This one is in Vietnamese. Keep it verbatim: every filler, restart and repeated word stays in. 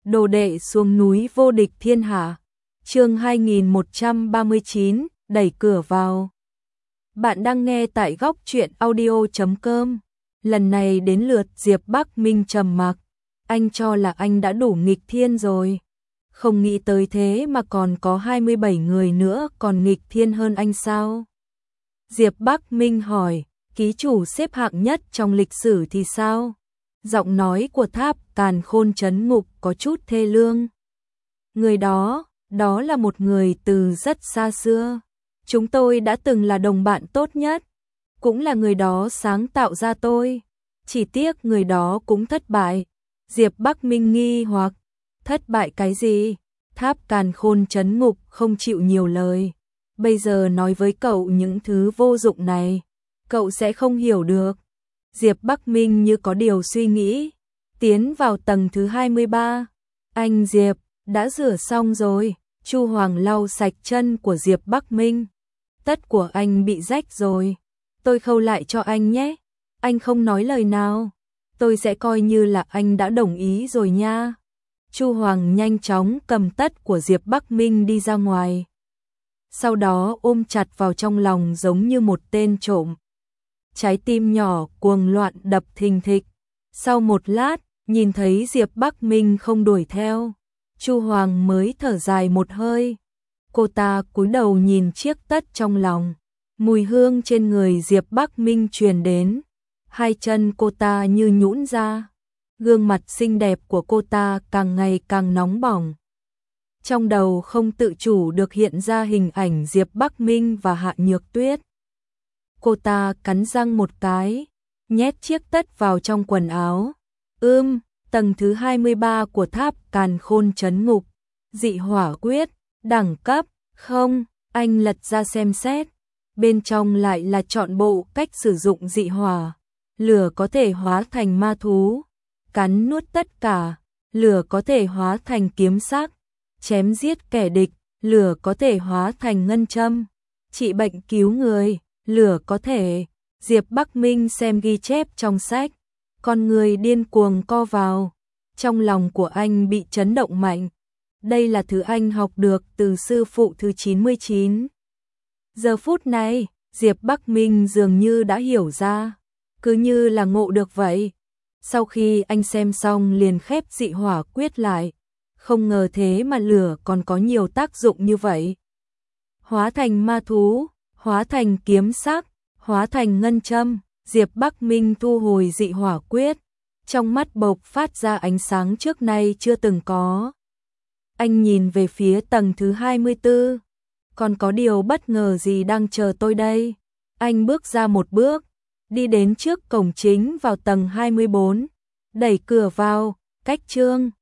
Đồ đệ xuống núi vô địch thiên hạ. Chương hai nghìn một trăm ba mươi chín, đẩy cửa vào. Bạn đang nghe tại góc truyện audio chấm com. Lần này đến lượt Diệp Bắc Minh trầm mặc. Anh cho là anh đã đủ nghịch thiên rồi. Không nghĩ tới thế mà còn có hai mươi bảy người nữa còn nghịch thiên hơn anh sao? Diệp Bắc Minh hỏi, ký chủ xếp hạng nhất trong lịch sử thì sao? Giọng nói của Tháp Càn Khôn trấn ngục có chút thê lương. Người đó, đó là một người từ rất xa xưa. Chúng tôi đã từng là đồng bạn tốt nhất. Cũng là người đó sáng tạo ra tôi. Chỉ tiếc người đó cũng thất bại. Diệp Bắc Minh nghi hoặc, thất bại cái gì? Tháp Càn Khôn trấn ngục không chịu nhiều lời. Bây giờ nói với cậu những thứ vô dụng này, cậu sẽ không hiểu được. Diệp Bắc Minh như có điều suy nghĩ, tiến vào tầng thứ hai mươi ba. Anh Diệp, đã rửa xong rồi. Chu Hoàng lau sạch chân của Diệp Bắc Minh. Tất của anh bị rách rồi. Tôi khâu lại cho anh nhé. Anh không nói lời nào. Tôi sẽ coi như là anh đã đồng ý rồi nha. Chu Hoàng nhanh chóng cầm tất của Diệp Bắc Minh đi ra ngoài. Sau đó ôm chặt vào trong lòng giống như một tên trộm. Trái tim nhỏ cuồng loạn đập thình thịch. Sau một lát, nhìn thấy Diệp Bắc Minh không đuổi theo, Chu Hoàng mới thở dài một hơi. Cô ta cúi đầu nhìn chiếc tất trong lòng. Mùi hương trên người Diệp Bắc Minh truyền đến. Hai chân cô ta như nhũn ra. Gương mặt xinh đẹp của cô ta càng ngày càng nóng bỏng. Trong đầu không tự chủ được hiện ra hình ảnh Diệp Bắc Minh và Hạ Nhược Tuyết. Cô ta cắn răng một cái, nhét chiếc tất vào trong quần áo. Ưm, tầng thứ hai mươi ba của Tháp Càn Khôn trấn ngục. Dị hỏa quyết, đẳng cấp, không, anh lật ra xem xét. Bên trong lại là trọn bộ cách sử dụng dị hỏa. Lửa có thể hóa thành ma thú, cắn nuốt tất cả. Lửa có thể hóa thành kiếm sắc, chém giết kẻ địch. Lửa có thể hóa thành ngân châm, trị bệnh cứu người. Lửa có thể. Diệp Bắc Minh xem ghi chép trong sách, con người điên cuồng co vào. Trong lòng của anh bị chấn động mạnh. Đây là thứ anh học được từ sư phụ thứ chín mươi chín. Giờ phút này, Diệp Bắc Minh dường như đã hiểu ra, cứ như là ngộ được vậy. Sau khi anh xem xong liền khép dị hỏa quyết lại. Không ngờ thế mà lửa còn có nhiều tác dụng như vậy. Hóa thành ma thú, hóa thành kiếm sắc, hóa thành ngân châm. Diệp Bắc Minh thu hồi dị hỏa quyết. Trong mắt bộc phát ra ánh sáng trước nay chưa từng có. Anh nhìn về phía tầng thứ hai mươi tư. Còn có điều bất ngờ gì đang chờ tôi đây? Anh bước ra một bước, đi đến trước cổng chính vào tầng hai mươi bốn. Đẩy cửa vào, cách chương.